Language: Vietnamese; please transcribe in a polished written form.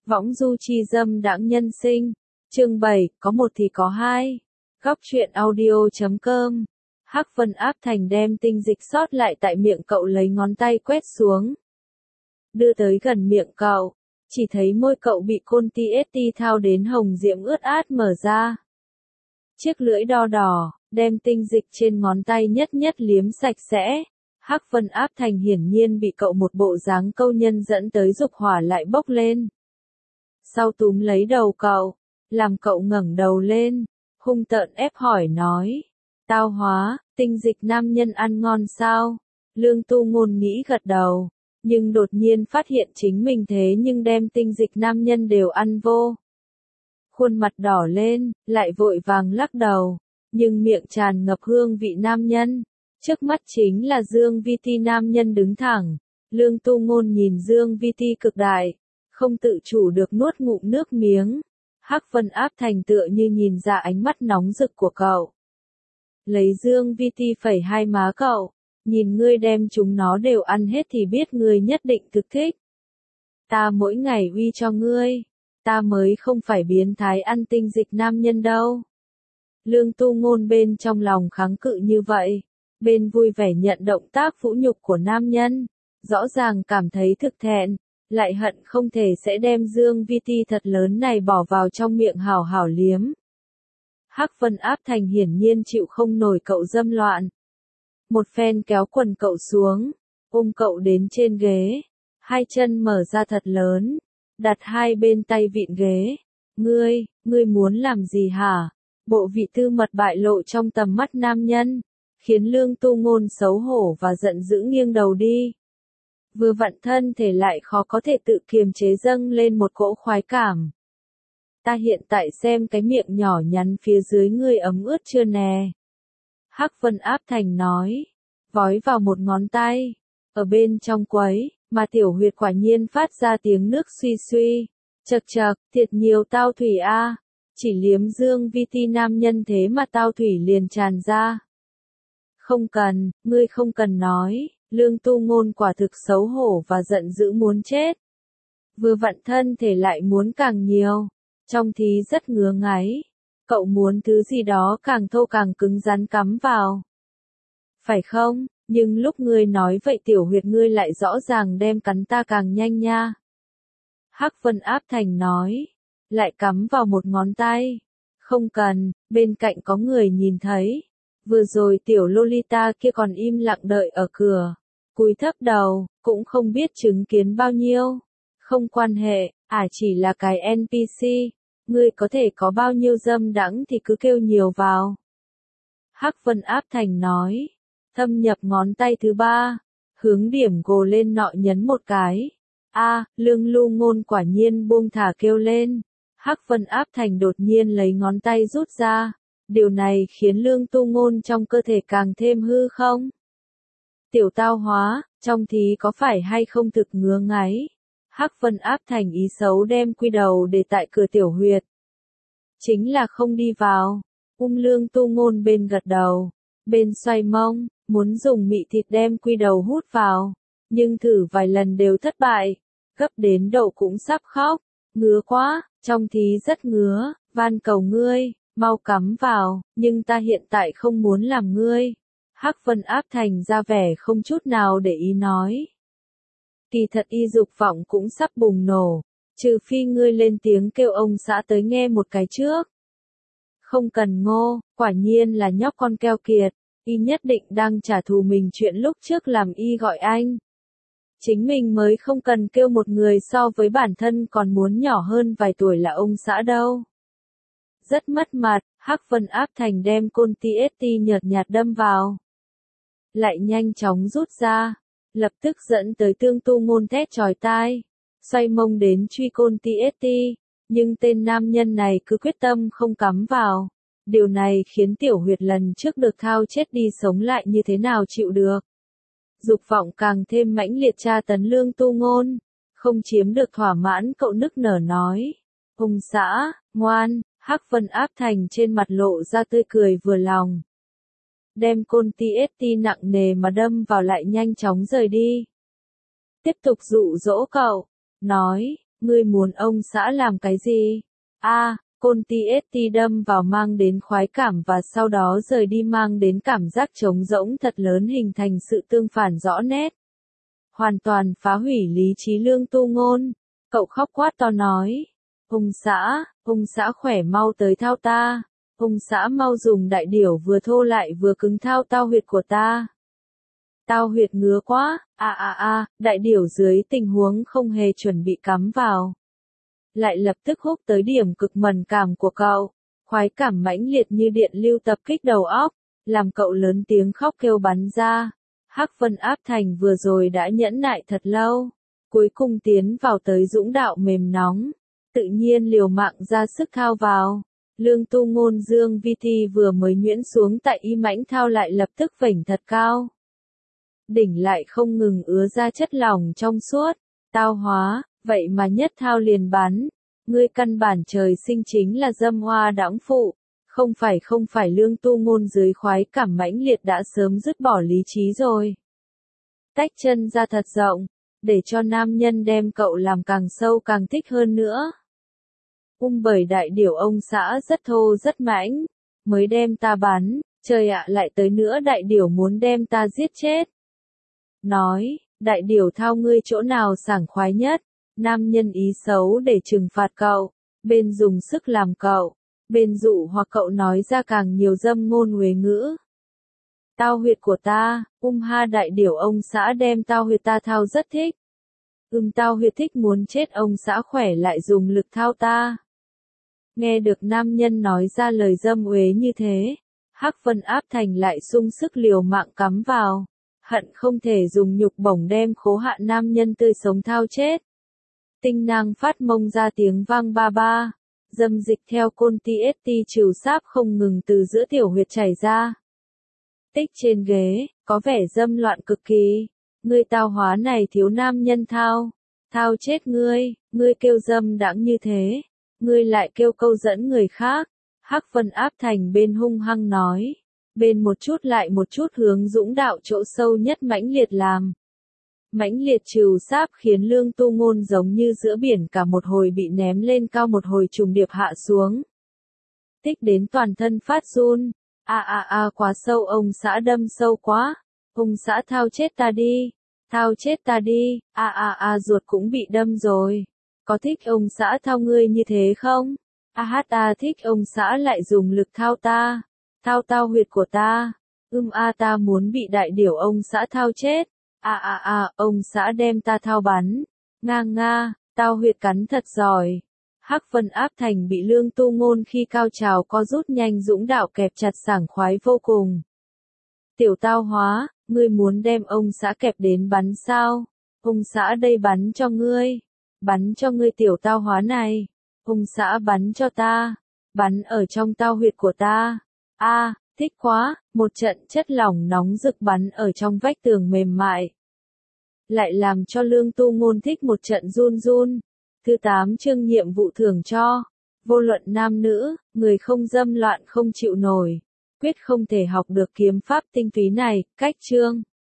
Võng du chi dâm đãng nhân sinh. Chương 7, có một thì có hai. Góc truyện audio.com. Hắc Vân Áp Thành đem tinh dịch sót lại tại miệng cậu lấy ngón tay quét xuống. Đưa tới gần miệng cậu, chỉ thấy môi cậu bị côn TST thao đến hồng diễm ướt át mở ra. Chiếc lưỡi đo đỏ, đem tinh dịch trên ngón tay nhất nhất liếm sạch sẽ. Hắc Vân Áp Thành hiển nhiên bị cậu một bộ dáng câu nhân dẫn tới dục hỏa lại bốc lên. Sau túm lấy đầu cậu, làm cậu ngẩng đầu lên, hung tợn ép hỏi nói. Tao hóa, tinh dịch nam nhân ăn ngon sao? Lương Tu Ngôn nghĩ gật đầu, nhưng đột nhiên phát hiện chính mình thế nhưng đem tinh dịch nam nhân đều ăn vô. Khuôn mặt đỏ lên, lại vội vàng lắc đầu, nhưng miệng tràn ngập hương vị nam nhân. Trước mắt chính là Dương Vi Ti nam nhân đứng thẳng. Lương Tu Ngôn nhìn Dương Vi Ti cực đại, không tự chủ được nuốt ngụm nước miếng. Hắc Vân Áp Thành tựa như nhìn ra ánh mắt nóng rực của cậu. Lấy Dương Vi Ti phẩy hai má cậu, nhìn ngươi đem chúng nó đều ăn hết thì biết ngươi nhất định thực thích. Ta mỗi ngày uy cho ngươi, ta mới không phải biến thái ăn tinh dịch nam nhân đâu. Lương Tu Ngôn bên trong lòng kháng cự như vậy, bên vui vẻ nhận động tác vũ nhục của nam nhân, rõ ràng cảm thấy thực thẹn, lại hận không thể sẽ đem Dương Vi Ti thật lớn này bỏ vào trong miệng hảo hảo liếm. Hắc Vân Áp Thành hiển nhiên chịu không nổi cậu dâm loạn. Một phen kéo quần cậu xuống, ôm cậu đến trên ghế, hai chân mở ra thật lớn, đặt hai bên tay vịn ghế. Ngươi muốn làm gì hả? Bộ vị tư mật bại lộ trong tầm mắt nam nhân, khiến Lương Tu Ngôn xấu hổ và giận dữ nghiêng đầu đi. Vừa vặn thân thể lại khó có thể tự kiềm chế dâng lên một cỗ khoái cảm. Ta hiện tại xem cái miệng nhỏ nhắn phía dưới ngươi ấm ướt chưa nè. Hắc Vân Áp Thành nói, vói vào một ngón tay, ở bên trong quấy, mà tiểu huyệt quả nhiên phát ra tiếng nước suy suy. Chậc chậc, thiệt nhiều tao thủy a, chỉ liếm Dương Vi Ti nam nhân thế mà tao thủy liền tràn ra. Không cần, ngươi không cần nói. Lương Tu Ngôn quả thực xấu hổ và giận dữ muốn chết. Vừa vặn thân thể lại muốn càng nhiều, trong thì rất ngứa ngáy. Cậu muốn thứ gì đó càng thô càng cứng rắn cắm vào. Phải không? Nhưng lúc ngươi nói vậy tiểu huyệt ngươi lại rõ ràng đem cắn ta càng nhanh nha. Hắc Vân Áp Thành nói, lại cắm vào một ngón tay. Không cần, bên cạnh có người nhìn thấy. Vừa rồi tiểu Lolita kia còn im lặng đợi ở cửa, cúi thấp đầu, cũng không biết chứng kiến bao nhiêu. Không quan hệ, chỉ là cái NPC, ngươi có thể có bao nhiêu dâm đãng thì cứ kêu nhiều vào. Hắc Vân Áp Thành nói, thâm nhập ngón tay thứ ba, hướng điểm gồ lên nọ nhấn một cái. Lương Lu Ngôn quả nhiên buông thả kêu lên. Hắc Vân Áp Thành đột nhiên lấy ngón tay rút ra. Điều này khiến Lương Tu Ngôn trong cơ thể càng thêm hư không? Tiểu tao hóa, trong thì có phải hay không thực ngứa ngáy? Hắc Vân Áp Thành ý xấu đem quy đầu để tại cửa tiểu huyệt. Chính là không đi vào. Lương Tu Ngôn bên gật đầu, bên xoay mông, muốn dùng mị thịt đem quy đầu hút vào. Nhưng thử vài lần đều thất bại, gấp đến độ cũng sắp khóc. Ngứa quá, trong thì rất ngứa, van cầu ngươi. Mau cắm vào, nhưng ta hiện tại không muốn làm ngươi. Hắc Vân Áp Thành ra vẻ không chút nào để ý nói. Kỳ thật y dục vọng cũng sắp bùng nổ, trừ phi ngươi lên tiếng kêu ông xã tới nghe một cái trước. Không cần ngô, quả nhiên là nhóc con keo kiệt, y nhất định đang trả thù mình chuyện lúc trước làm y gọi anh. Chính mình mới không cần kêu một người so với bản thân còn muốn nhỏ hơn vài tuổi là ông xã đâu. Rất mất mặt, Hắc Vân Áp Thành đem côn TST nhợt nhạt đâm vào. Lại nhanh chóng rút ra, lập tức dẫn tới Tương Tu Ngôn thét chói tai, xoay mông đến truy côn TST, nhưng tên nam nhân này cứ quyết tâm không cắm vào. Điều này khiến tiểu huyệt lần trước được thao chết đi sống lại như thế nào chịu được. Dục vọng càng thêm mãnh liệt tra tấn Lương Tu Ngôn, không chiếm được thỏa mãn cậu nức nở nói. Ông xã, ngoan. Hắc Vân Áp Thành trên mặt lộ ra tươi cười vừa lòng. Đem côn TST nặng nề mà đâm vào lại nhanh chóng rời đi. Tiếp tục dụ dỗ cậu, nói, Ngươi muốn ông xã làm cái gì? Côn TST đâm vào mang đến khoái cảm và sau đó rời đi mang đến cảm giác trống rỗng thật lớn hình thành sự tương phản rõ nét. Hoàn toàn phá hủy lý trí Lương Tu Ngôn. Cậu khóc quát to nói. Ông xã khỏe mau tới thao ta. Ông xã mau dùng đại điểu vừa thô lại vừa cứng thao tao huyệt của ta. Tao huyệt ngứa quá, đại điểu dưới tình huống không hề chuẩn bị cắm vào. Lại lập tức húc tới điểm cực mẫn cảm của cậu. Khoái cảm mãnh liệt như điện lưu tập kích đầu óc, làm cậu lớn tiếng khóc kêu bắn ra. Hắc Vân Áp Thành vừa rồi đã nhẫn nại thật lâu, cuối cùng tiến vào tới dũng đạo mềm nóng, tự nhiên liều mạng ra sức thao vào. Lương Tu Ngôn Dương Vi Thi vừa mới nhuyễn xuống tại y mãnh thao lại lập tức vểnh thật cao. Đỉnh lại không ngừng ứa ra chất lỏng trong suốt, tao hóa, vậy mà nhất thao liền bắn. Ngươi căn bản trời sinh chính là dâm hoa đãng phụ, không phải Lương Tu Ngôn dưới khoái cảm mãnh liệt đã sớm dứt bỏ lý trí rồi. Tách chân ra thật rộng, để cho nam nhân đem cậu làm càng sâu càng thích hơn nữa. Bởi đại điểu ông xã rất thô rất mãnh, mới đem ta bắn, trời ạ lại tới nữa đại điểu muốn đem ta giết chết. Nói, đại điểu thao ngươi chỗ nào sảng khoái nhất, nam nhân ý xấu để trừng phạt cậu, bên dùng sức làm cậu, bên dụ hoặc cậu nói ra càng nhiều dâm ngôn uế ngữ. Tao huyệt của ta, ha đại điểu ông xã đem tao huyệt ta thao rất thích. Tao huyệt thích muốn chết ông xã khỏe lại dùng lực thao ta. Nghe được nam nhân nói ra lời dâm uế như thế, Hắc Vân Áp Thành lại sung sức liều mạng cắm vào, hận không thể dùng nhục bổng đem khố hạ nam nhân tươi sống thao chết. Tinh nang phát mông ra tiếng vang ba ba, dâm dịch theo côn TST trừ sáp không ngừng từ giữa tiểu huyệt chảy ra. Tích trên ghế, có vẻ dâm loạn cực kỳ. Ngươi tao hóa này thiếu nam nhân thao chết ngươi kêu dâm đãng như thế, ngươi lại kêu câu dẫn người khác. Hắc Vân Áp Thành bên hung hăng nói, bên một chút lại một chút hướng dũng đạo chỗ sâu nhất mãnh liệt làm. Mãnh liệt trừ sáp khiến Lương Tu Ngôn giống như giữa biển cả một hồi bị ném lên cao một hồi trùng điệp hạ xuống. Tích đến toàn thân phát run. Quá sâu ông xã đâm sâu quá. Ông xã thao chết ta đi. Thao chết ta đi. Ruột cũng bị đâm rồi. Có thích ông xã thao ngươi như thế không? Thích ông xã lại dùng lực thao ta. Thao tao huyệt của ta. Ta muốn bị đại điểu ông xã thao chết. Ông xã đem ta thao bắn. Nga, tao huyệt cắn thật giỏi. Hắc Vân Áp Thành bị Lương Tu Ngôn khi cao trào co rút nhanh dũng đạo kẹp chặt sảng khoái vô cùng. Tiểu tao hóa, ngươi muốn đem ông xã kẹp đến bắn sao? Ông xã đây bắn cho ngươi tiểu tao hóa này. Ông xã bắn cho ta, bắn ở trong tao huyệt của ta. Thích quá, một trận chất lỏng nóng rực bắn ở trong vách tường mềm mại. Lại làm cho Lương Tu Ngôn thích một trận run run. Thứ 8 chương nhiệm vụ thưởng cho. Vô luận nam nữ, người không dâm loạn không chịu nổi. Quyết không thể học được kiếm pháp tinh túy này, cách chương.